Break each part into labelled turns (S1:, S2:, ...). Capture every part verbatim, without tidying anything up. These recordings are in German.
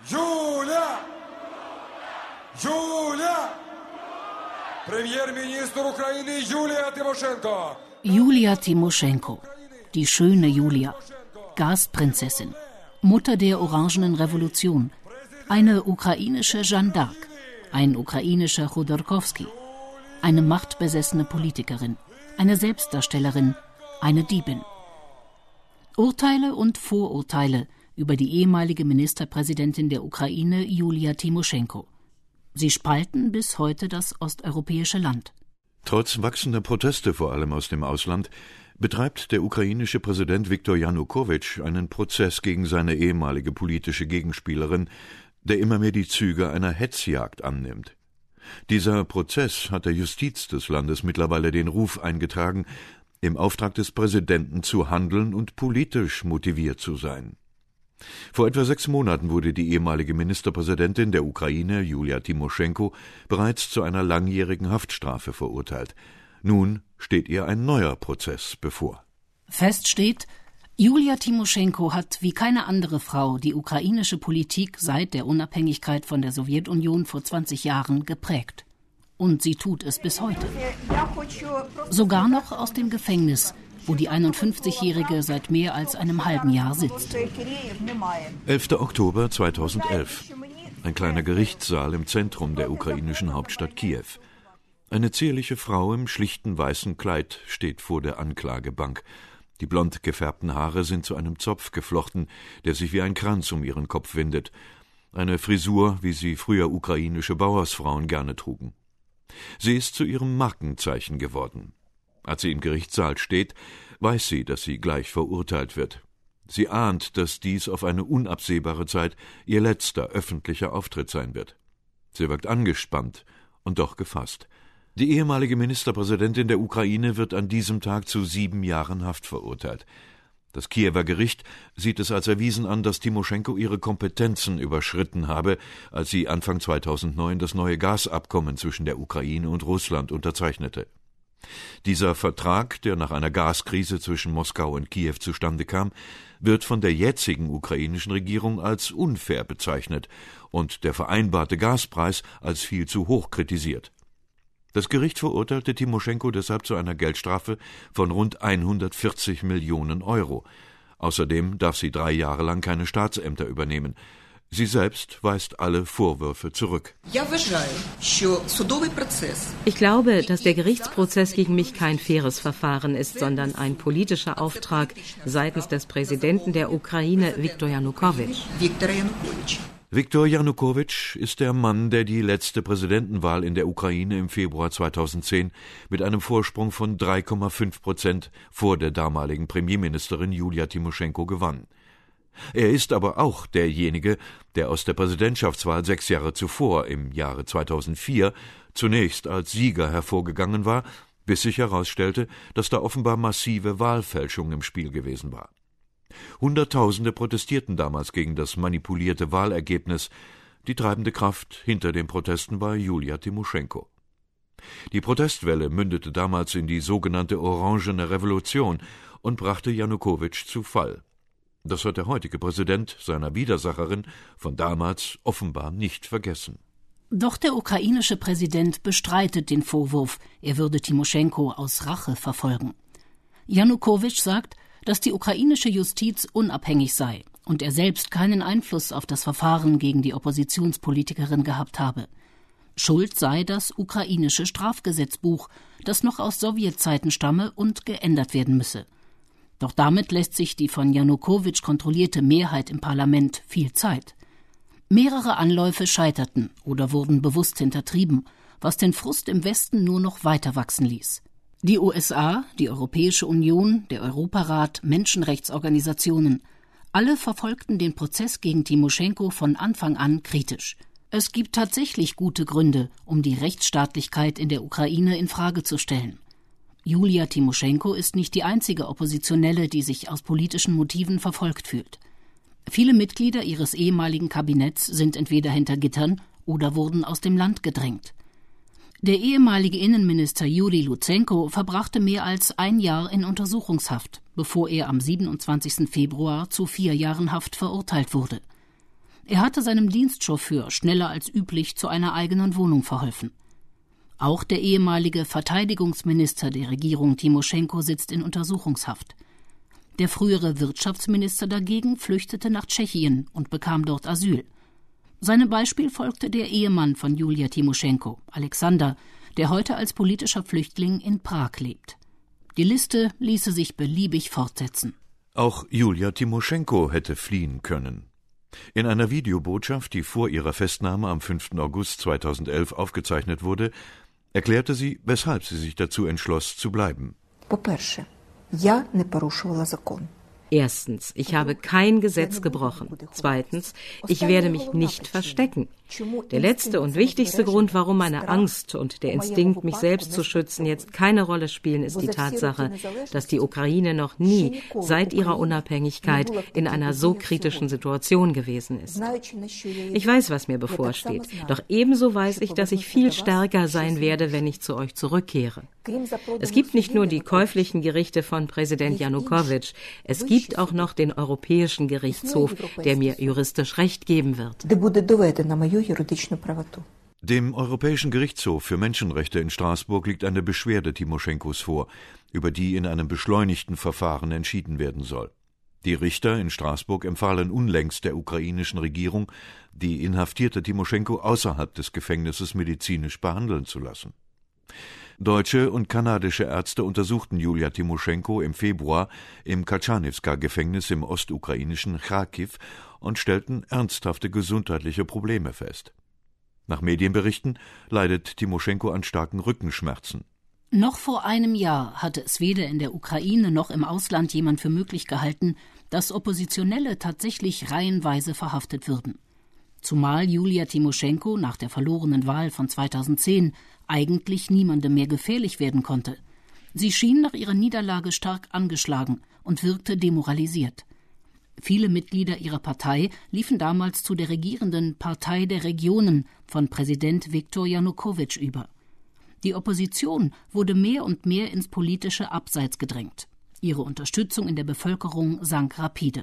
S1: Julia! Julia! Premierminister Ukraine Julia Timoschenko!
S2: Julia Timoschenko, die schöne Julia, Gasprinzessin, Mutter der Orangenen Revolution, eine ukrainische Jeanne d'Arc, ein ukrainischer Chodorkowski, eine machtbesessene Politikerin, eine Selbstdarstellerin, eine Diebin. Urteile und Vorurteile über die ehemalige Ministerpräsidentin der Ukraine, Julia Timoschenko. Sie spalten bis heute das osteuropäische Land.
S3: Trotz wachsender Proteste, vor allem aus dem Ausland, betreibt der ukrainische Präsident Viktor Janukowitsch einen Prozess gegen seine ehemalige politische Gegenspielerin, der immer mehr die Züge einer Hetzjagd annimmt. Dieser Prozess hat der Justiz des Landes mittlerweile den Ruf eingetragen, im Auftrag des Präsidenten zu handeln und politisch motiviert zu sein. Vor etwa sechs Monaten wurde die ehemalige Ministerpräsidentin der Ukraine, Julia Timoschenko, bereits zu einer langjährigen Haftstrafe verurteilt. Nun steht ihr ein neuer Prozess bevor.
S2: Fest steht, Julia Timoschenko hat wie keine andere Frau die ukrainische Politik seit der Unabhängigkeit von der Sowjetunion vor zwanzig Jahren geprägt. Und sie tut es bis heute. Sogar noch aus dem Gefängnis, wo die einundfünfzigjährige seit mehr als einem halben Jahr sitzt.
S3: elfter Oktober zweitausendelf. Ein kleiner Gerichtssaal im Zentrum der ukrainischen Hauptstadt Kiew. Eine zierliche Frau im schlichten weißen Kleid steht vor der Anklagebank. Die blond gefärbten Haare sind zu einem Zopf geflochten, der sich wie ein Kranz um ihren Kopf windet. Eine Frisur, wie sie früher ukrainische Bauersfrauen gerne trugen. Sie ist zu ihrem Markenzeichen geworden. Als sie im Gerichtssaal steht, weiß sie, dass sie gleich verurteilt wird. Sie ahnt, dass dies auf eine unabsehbare Zeit ihr letzter öffentlicher Auftritt sein wird. Sie wirkt angespannt und doch gefasst. Die ehemalige Ministerpräsidentin der Ukraine wird an diesem Tag zu sieben Jahren Haft verurteilt. Das Kiewer Gericht sieht es als erwiesen an, dass Timoschenko ihre Kompetenzen überschritten habe, als sie Anfang zweitausendneun das neue Gasabkommen zwischen der Ukraine und Russland unterzeichnete. Dieser Vertrag, der nach einer Gaskrise zwischen Moskau und Kiew zustande kam, wird von der jetzigen ukrainischen Regierung als unfair bezeichnet und der vereinbarte Gaspreis als viel zu hoch kritisiert. Das Gericht verurteilte Timoschenko deshalb zu einer Geldstrafe von rund hundertvierzig Millionen Euro. Außerdem darf sie drei Jahre lang keine Staatsämter übernehmen. Sie selbst weist alle Vorwürfe zurück.
S4: Ich glaube, dass der Gerichtsprozess gegen mich kein faires Verfahren ist, sondern ein politischer Auftrag seitens des Präsidenten der Ukraine, Viktor Janukowitsch.
S3: Viktor Janukowitsch ist der Mann, der die letzte Präsidentenwahl in der Ukraine im Februar zweitausendzehn mit einem Vorsprung von drei Komma fünf Prozent vor der damaligen Premierministerin Julia Timoschenko gewann. Er ist aber auch derjenige, der aus der Präsidentschaftswahl sechs Jahre zuvor, im Jahre zweitausendvier, zunächst als Sieger hervorgegangen war, bis sich herausstellte, dass da offenbar massive Wahlfälschung im Spiel gewesen war. Hunderttausende protestierten damals gegen das manipulierte Wahlergebnis. Die treibende Kraft hinter den Protesten war Julia Timoschenko. Die Protestwelle mündete damals in die sogenannte Orangene Revolution und brachte Janukowitsch zu Fall. Das hat der heutige Präsident seiner Widersacherin von damals offenbar nicht vergessen.
S2: Doch der ukrainische Präsident bestreitet den Vorwurf, er würde Timoschenko aus Rache verfolgen. Janukowitsch sagt, dass die ukrainische Justiz unabhängig sei und er selbst keinen Einfluss auf das Verfahren gegen die Oppositionspolitikerin gehabt habe. Schuld sei das ukrainische Strafgesetzbuch, das noch aus Sowjetzeiten stamme und geändert werden müsse. Doch damit lässt sich die von Janukowitsch kontrollierte Mehrheit im Parlament viel Zeit. Mehrere Anläufe scheiterten oder wurden bewusst hintertrieben, was den Frust im Westen nur noch weiter wachsen ließ. Die U S A, die Europäische Union, der Europarat, Menschenrechtsorganisationen, alle verfolgten den Prozess gegen Timoschenko von Anfang an kritisch. Es gibt tatsächlich gute Gründe, um die Rechtsstaatlichkeit in der Ukraine in Frage zu stellen. Julia Timoschenko ist nicht die einzige Oppositionelle, die sich aus politischen Motiven verfolgt fühlt. Viele Mitglieder ihres ehemaligen Kabinetts sind entweder hinter Gittern oder wurden aus dem Land gedrängt. Der ehemalige Innenminister Juri Lutsenko verbrachte mehr als ein Jahr in Untersuchungshaft, bevor er am siebenundzwanzigsten Februar zu vier Jahren Haft verurteilt wurde. Er hatte seinem Dienstchauffeur schneller als üblich zu einer eigenen Wohnung verholfen. Auch der ehemalige Verteidigungsminister der Regierung Timoschenko sitzt in Untersuchungshaft. Der frühere Wirtschaftsminister dagegen flüchtete nach Tschechien und bekam dort Asyl. Seinem Beispiel folgte der Ehemann von Julia Timoschenko, Alexander, der heute als politischer Flüchtling in Prag lebt. Die Liste ließe sich beliebig fortsetzen.
S3: Auch Julia Timoschenko hätte fliehen können. In einer Videobotschaft, die vor ihrer Festnahme am fünften August zweitausendelf aufgezeichnet wurde, erklärte sie, weshalb sie sich dazu entschloss, zu bleiben.
S4: Po-persze, ja ne poruszyłam zakon. Erstens, ich habe kein Gesetz gebrochen. Zweitens, ich werde mich nicht verstecken. Der letzte und wichtigste Grund, warum meine Angst und der Instinkt, mich selbst zu schützen, jetzt keine Rolle spielen, ist die Tatsache, dass die Ukraine noch nie seit ihrer Unabhängigkeit in einer so kritischen Situation gewesen ist. Ich weiß, was mir bevorsteht, doch ebenso weiß ich, dass ich viel stärker sein werde, wenn ich zu euch zurückkehre. Es gibt nicht nur die käuflichen Gerichte von Präsident Janukowitsch, es gibt auch noch den Europäischen Gerichtshof, der mir juristisch Recht geben wird.
S3: Dem Europäischen Gerichtshof für Menschenrechte in Straßburg liegt eine Beschwerde Timoschenkos vor, über die in einem beschleunigten Verfahren entschieden werden soll. Die Richter in Straßburg empfahlen unlängst der ukrainischen Regierung, die inhaftierte Timoschenko außerhalb des Gefängnisses medizinisch behandeln zu lassen. Deutsche und kanadische Ärzte untersuchten Julia Timoschenko im Februar im Katschanewska-Gefängnis im ostukrainischen Charkiw und stellten ernsthafte gesundheitliche Probleme fest. Nach Medienberichten leidet Timoschenko an starken Rückenschmerzen.
S2: Noch vor einem Jahr hatte es weder in der Ukraine noch im Ausland jemand für möglich gehalten, dass Oppositionelle tatsächlich reihenweise verhaftet würden. Zumal Julia Timoschenko nach der verlorenen Wahl von zweitausendzehn eigentlich niemandem mehr gefährlich werden konnte. Sie schien nach ihrer Niederlage stark angeschlagen und wirkte demoralisiert. Viele Mitglieder ihrer Partei liefen damals zu der regierenden Partei der Regionen von Präsident Viktor Janukowitsch über. Die Opposition wurde mehr und mehr ins politische Abseits gedrängt. Ihre Unterstützung in der Bevölkerung sank rapide.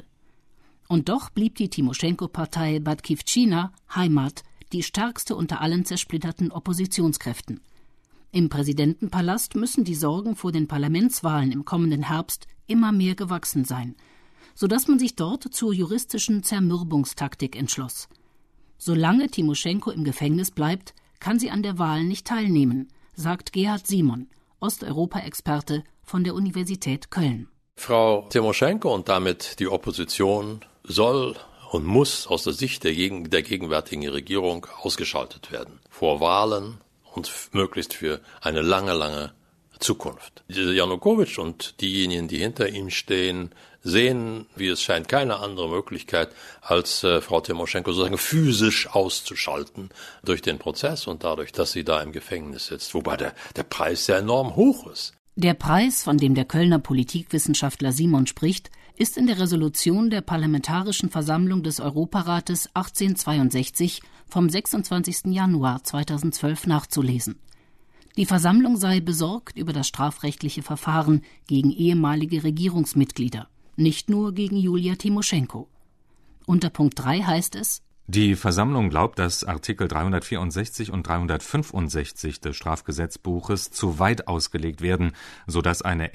S2: Und doch blieb die Timoschenko-Partei Batkivtschina, Heimat, die stärkste unter allen zersplitterten Oppositionskräften. Im Präsidentenpalast müssen die Sorgen vor den Parlamentswahlen im kommenden Herbst immer mehr gewachsen sein, sodass man sich dort zur juristischen Zermürbungstaktik entschloss. Solange Timoschenko im Gefängnis bleibt, kann sie an der Wahl nicht teilnehmen, sagt Gerhard Simon, Osteuropa-Experte von der Universität Köln.
S5: Frau Timoschenko und damit die Opposition soll und muss aus der Sicht der, gegen, der gegenwärtigen Regierung ausgeschaltet werden. Vor Wahlen und möglichst für eine lange, lange Zukunft. Janukowitsch und diejenigen, die hinter ihm stehen, sehen, wie es scheint, keine andere Möglichkeit, als äh, Frau Timoschenko sozusagen physisch auszuschalten durch den Prozess und dadurch, dass sie da im Gefängnis sitzt. Wobei der, der Preis ja enorm hoch ist.
S2: Der Preis, von dem der Kölner Politikwissenschaftler Simon spricht, ist in der Resolution der Parlamentarischen Versammlung des Europarates achtzehnhundertzweiundsechzig vom sechsundzwanzigsten Januar zweitausendzwölf nachzulesen. Die Versammlung sei besorgt über das strafrechtliche Verfahren gegen ehemalige Regierungsmitglieder, nicht nur gegen Julia Timoschenko. Unter Punkt drei heißt es:
S6: Die Versammlung glaubt, dass Artikel dreihundertvierundsechzig und dreihundertfünfundsechzig des Strafgesetzbuches zu weit ausgelegt werden, sodass eine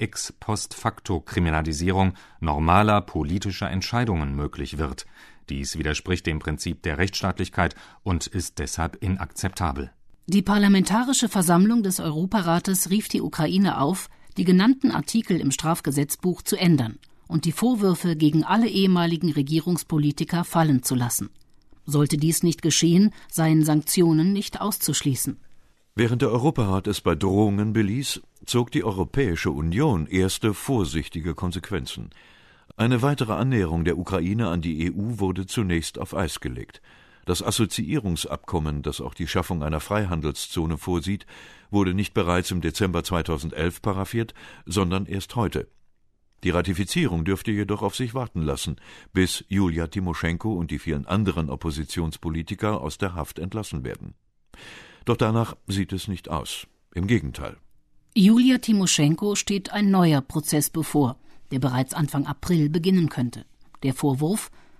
S6: Ex-post-facto-Kriminalisierung normaler politischer Entscheidungen möglich wird. Dies widerspricht dem Prinzip der Rechtsstaatlichkeit und ist deshalb inakzeptabel.
S2: Die Parlamentarische Versammlung des Europarates rief die Ukraine auf, die genannten Artikel im Strafgesetzbuch zu ändern und die Vorwürfe gegen alle ehemaligen Regierungspolitiker fallen zu lassen. Sollte dies nicht geschehen, seien Sanktionen nicht auszuschließen.
S3: Während der Europarat es bei Drohungen beließ, zog die Europäische Union erste vorsichtige Konsequenzen. Eine weitere Annäherung der Ukraine an die E U wurde zunächst auf Eis gelegt. Das Assoziierungsabkommen, das auch die Schaffung einer Freihandelszone vorsieht, wurde nicht bereits im Dezember zweitausendelf paraphiert, sondern erst heute. Die Ratifizierung dürfte jedoch auf sich warten lassen, bis Julia Timoschenko und die vielen anderen Oppositionspolitiker aus der Haft entlassen werden. Doch danach sieht es nicht aus. Im Gegenteil.
S2: Julia Timoschenko steht ein neuer Prozess bevor, der bereits Anfang April beginnen könnte. Der Vorwurf: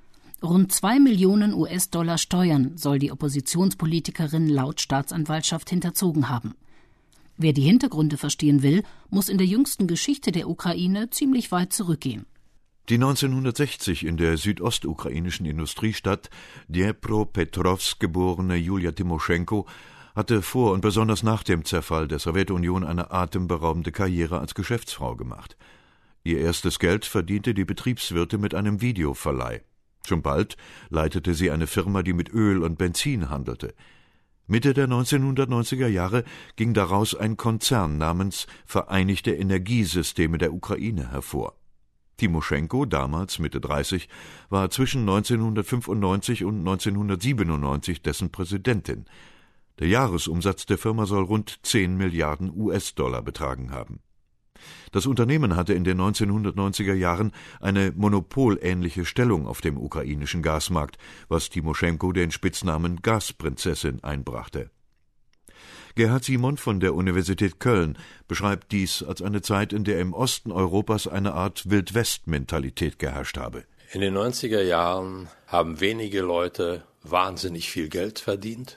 S2: Rund zwei Millionen U S-Dollar Steuern soll die Oppositionspolitikerin laut Staatsanwaltschaft hinterzogen haben. Wer die Hintergründe verstehen will, muss in der jüngsten Geschichte der Ukraine ziemlich weit zurückgehen.
S3: Die neunzehnhundertsechzig in der südostukrainischen Industriestadt Dnepropetrovsk geborene Julia Timoschenko hatte vor und besonders nach dem Zerfall der Sowjetunion eine atemberaubende Karriere als Geschäftsfrau gemacht. Ihr erstes Geld verdiente die Betriebswirtin mit einem Videoverleih. Schon bald leitete sie eine Firma, die mit Öl und Benzin handelte. Mitte der neunzehnhundertneunziger Jahre ging daraus ein Konzern namens Vereinigte Energiesysteme der Ukraine hervor. Timoschenko, damals Mitte dreißig, war zwischen neunzehnhundertfünfundneunzig und neunzehnhundertsiebenundneunzig dessen Präsidentin. Der Jahresumsatz der Firma soll rund zehn Milliarden U S-Dollar betragen haben. Das Unternehmen hatte in den neunzehnhundertneunziger Jahren eine monopolähnliche Stellung auf dem ukrainischen Gasmarkt, was Timoschenko den Spitznamen Gasprinzessin einbrachte. Gerhard Simon von der Universität Köln beschreibt dies als eine Zeit, in der im Osten Europas eine Art Wild-West-Mentalität geherrscht habe.
S5: In den neunziger Jahren haben wenige Leute wahnsinnig viel Geld verdient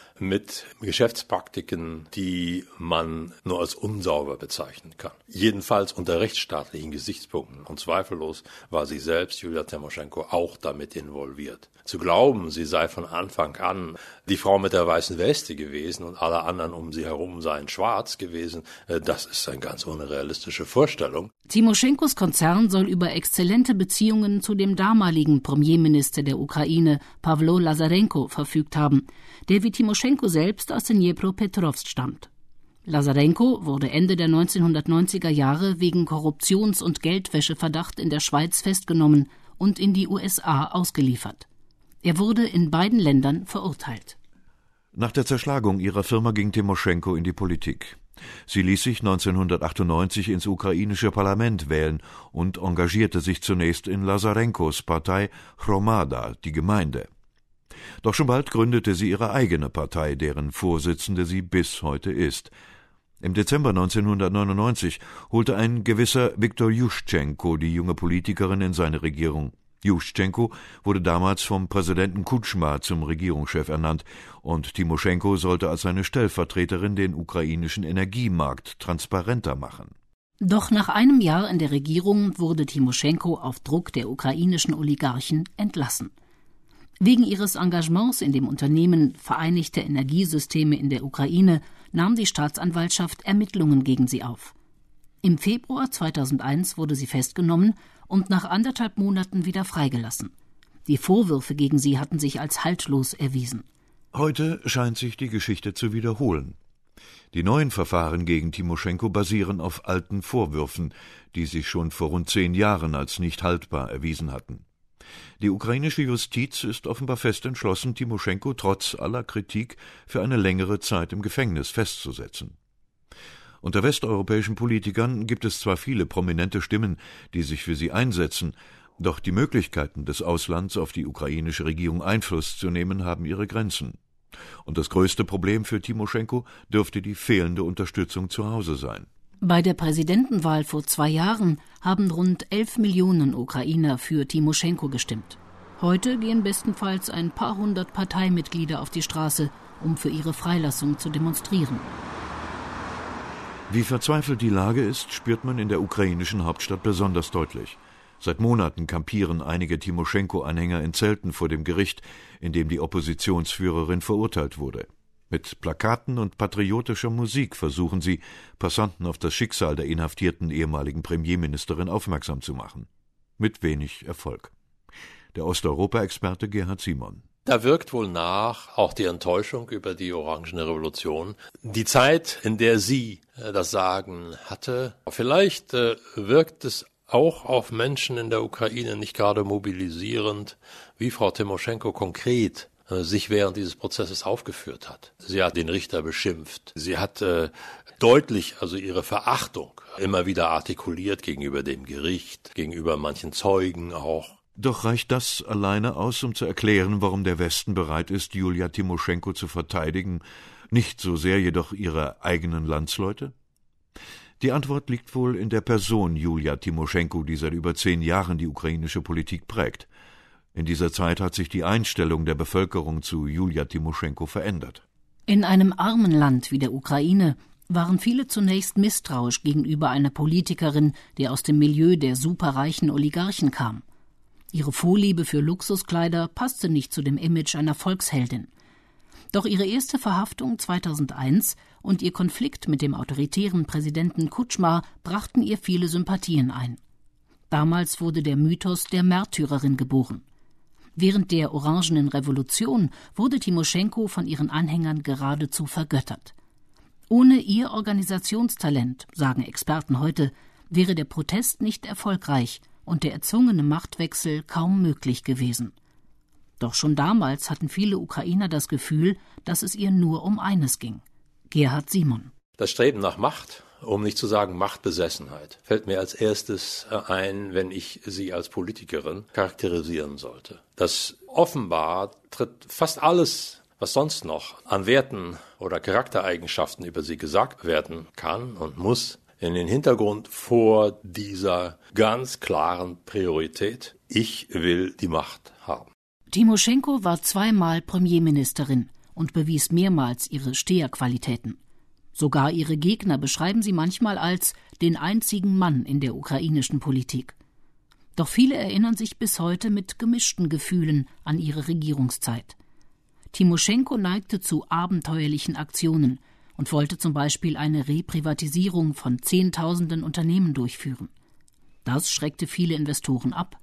S5: mit Geschäftspraktiken, die man nur als unsauber bezeichnen kann. Jedenfalls unter rechtsstaatlichen Gesichtspunkten. Und zweifellos war sie selbst, Julia Timoschenko, auch damit involviert. Zu glauben, sie sei von Anfang an die Frau mit der weißen Weste gewesen und alle anderen um sie herum seien schwarz gewesen, das ist eine ganz unrealistische Vorstellung.
S2: Timoschenkos Konzern soll über exzellente Beziehungen zu dem damaligen Premierminister der Ukraine, Pawlo Lazarenko, verfügt haben, der wie Timoschenko selbst aus Dnepropetrovsk stammt. Lazarenko wurde Ende der neunzehnhundertneunziger Jahre wegen Korruptions- und Geldwäscheverdacht in der Schweiz festgenommen und in die U S A ausgeliefert. Er wurde in beiden Ländern verurteilt.
S3: Nach der Zerschlagung ihrer Firma ging Timoschenko in die Politik. Sie ließ sich neunzehnhundertachtundneunzig ins ukrainische Parlament wählen und engagierte sich zunächst in Lazarenkos Partei Hromada, die Gemeinde. Doch schon bald gründete sie ihre eigene Partei, deren Vorsitzende sie bis heute ist. Im Dezember neunzehnhundertneunundneunzig holte ein gewisser Viktor Juschtschenko die junge Politikerin in seine Regierung. Juschtschenko wurde damals vom Präsidenten Kutschma zum Regierungschef ernannt und Timoschenko sollte als seine Stellvertreterin den ukrainischen Energiemarkt transparenter machen.
S2: Doch nach einem Jahr in der Regierung wurde Timoschenko auf Druck der ukrainischen Oligarchen entlassen. Wegen ihres Engagements in dem Unternehmen Vereinigte Energiesysteme in der Ukraine nahm die Staatsanwaltschaft Ermittlungen gegen sie auf. Im Februar zweitausendeins wurde sie festgenommen und nach anderthalb Monaten wieder freigelassen. Die Vorwürfe gegen sie hatten sich als haltlos erwiesen.
S3: Heute scheint sich die Geschichte zu wiederholen. Die neuen Verfahren gegen Timoschenko basieren auf alten Vorwürfen, die sich schon vor rund zehn Jahren als nicht haltbar erwiesen hatten. Die ukrainische Justiz ist offenbar fest entschlossen, Timoschenko trotz aller Kritik für eine längere Zeit im Gefängnis festzusetzen. Unter westeuropäischen Politikern gibt es zwar viele prominente Stimmen, die sich für sie einsetzen, doch die Möglichkeiten des Auslands auf die ukrainische Regierung Einfluss zu nehmen, haben ihre Grenzen. Und das größte Problem für Timoschenko dürfte die fehlende Unterstützung zu Hause sein.
S2: Bei der Präsidentenwahl vor zwei Jahren haben rund elf Millionen Ukrainer für Timoschenko gestimmt. Heute gehen bestenfalls ein paar hundert Parteimitglieder auf die Straße, um für ihre Freilassung zu demonstrieren.
S3: Wie verzweifelt die Lage ist, spürt man in der ukrainischen Hauptstadt besonders deutlich. Seit Monaten kampieren einige Timoschenko-Anhänger in Zelten vor dem Gericht, in dem die Oppositionsführerin verurteilt wurde. Mit Plakaten und patriotischer Musik versuchen sie, Passanten auf das Schicksal der inhaftierten ehemaligen Premierministerin aufmerksam zu machen. Mit wenig Erfolg. Der Osteuropa-Experte Gerhard Simon.
S5: Da wirkt wohl nach auch die Enttäuschung über die Orangene Revolution. Die Zeit, in der sie äh, das Sagen hatte, vielleicht äh, wirkt es auch auf Menschen in der Ukraine nicht gerade mobilisierend, wie Frau Timoschenko konkret äh, sich während dieses Prozesses aufgeführt hat. Sie hat den Richter beschimpft. Sie hat äh, deutlich also ihre Verachtung immer wieder artikuliert gegenüber dem Gericht, gegenüber manchen Zeugen auch.
S3: Doch reicht das alleine aus, um zu erklären, warum der Westen bereit ist, Julia Timoschenko zu verteidigen, nicht so sehr jedoch ihre eigenen Landsleute? Die Antwort liegt wohl in der Person Julia Timoschenko, die seit über zehn Jahren die ukrainische Politik prägt. In dieser Zeit hat sich die Einstellung der Bevölkerung zu Julia Timoschenko verändert.
S2: In einem armen Land wie der Ukraine waren viele zunächst misstrauisch gegenüber einer Politikerin, die aus dem Milieu der superreichen Oligarchen kam. Ihre Vorliebe für Luxuskleider passte nicht zu dem Image einer Volksheldin. Doch ihre erste Verhaftung zweitausendeins und ihr Konflikt mit dem autoritären Präsidenten Kutschma brachten ihr viele Sympathien ein. Damals wurde der Mythos der Märtyrerin geboren. Während der Orangenen Revolution wurde Timoschenko von ihren Anhängern geradezu vergöttert. Ohne ihr Organisationstalent, sagen Experten heute, wäre der Protest nicht erfolgreich und der erzwungene Machtwechsel kaum möglich gewesen. Doch schon damals hatten viele Ukrainer das Gefühl, dass es ihr nur um eines ging: Gerhard Simon.
S5: Das Streben nach Macht, um nicht zu sagen Machtbesessenheit, fällt mir als erstes ein, wenn ich sie als Politikerin charakterisieren sollte. Das offenbar tritt fast alles, was sonst noch an Werten oder Charaktereigenschaften über sie gesagt werden kann und muss, in den Hintergrund vor dieser ganz klaren Priorität: Ich will die Macht haben.
S2: Timoschenko war zweimal Premierministerin und bewies mehrmals ihre Steherqualitäten. Sogar ihre Gegner beschreiben sie manchmal als den einzigen Mann in der ukrainischen Politik. Doch viele erinnern sich bis heute mit gemischten Gefühlen an ihre Regierungszeit. Timoschenko neigte zu abenteuerlichen Aktionen und wollte zum Beispiel eine Reprivatisierung von Zehntausenden Unternehmen durchführen. Das schreckte viele Investoren ab.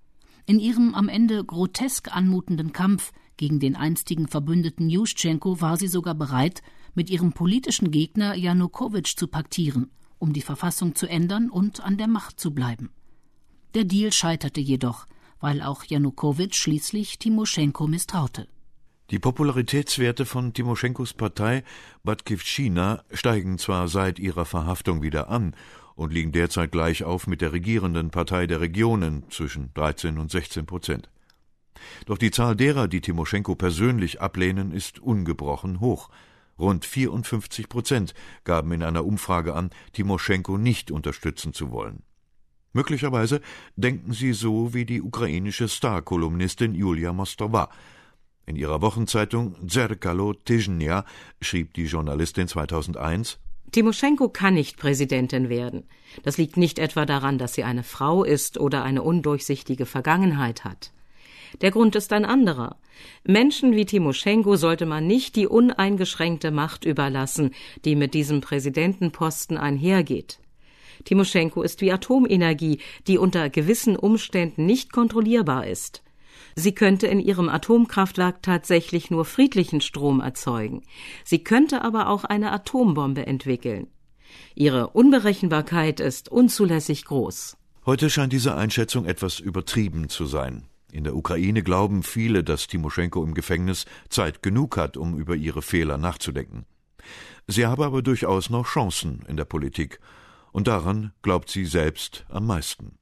S2: In ihrem am Ende grotesk anmutenden Kampf gegen den einstigen Verbündeten Juschenko war sie sogar bereit, mit ihrem politischen Gegner Janukowitsch zu paktieren, um die Verfassung zu ändern und an der Macht zu bleiben. Der Deal scheiterte jedoch, weil auch Janukowitsch schließlich Timoschenko misstraute.
S3: Die Popularitätswerte von Timoschenkos Partei Batjevщина steigen zwar seit ihrer Verhaftung wieder an und liegen derzeit gleich auf mit der regierenden Partei der Regionen zwischen dreizehn und sechzehn Prozent. Doch die Zahl derer, die Timoschenko persönlich ablehnen, ist ungebrochen hoch. Rund vierundfünfzig Prozent gaben in einer Umfrage an, Timoschenko nicht unterstützen zu wollen. Möglicherweise denken sie so wie die ukrainische Star-Kolumnistin Julia Mostowa. In ihrer Wochenzeitung Zerkalo Tyzhnia schrieb die Journalistin zweitausendeins:
S4: Timoschenko kann nicht Präsidentin werden. Das liegt nicht etwa daran, dass sie eine Frau ist oder eine undurchsichtige Vergangenheit hat. Der Grund ist ein anderer. Menschen wie Timoschenko sollte man nicht die uneingeschränkte Macht überlassen, die mit diesem Präsidentenposten einhergeht. Timoschenko ist wie Atomenergie, die unter gewissen Umständen nicht kontrollierbar ist. Sie könnte in ihrem Atomkraftwerk tatsächlich nur friedlichen Strom erzeugen. Sie könnte aber auch eine Atombombe entwickeln. Ihre Unberechenbarkeit ist unzulässig groß.
S3: Heute scheint diese Einschätzung etwas übertrieben zu sein. In der Ukraine glauben viele, dass Timoschenko im Gefängnis Zeit genug hat, um über ihre Fehler nachzudenken. Sie habe aber durchaus noch Chancen in der Politik. Und daran glaubt sie selbst am meisten.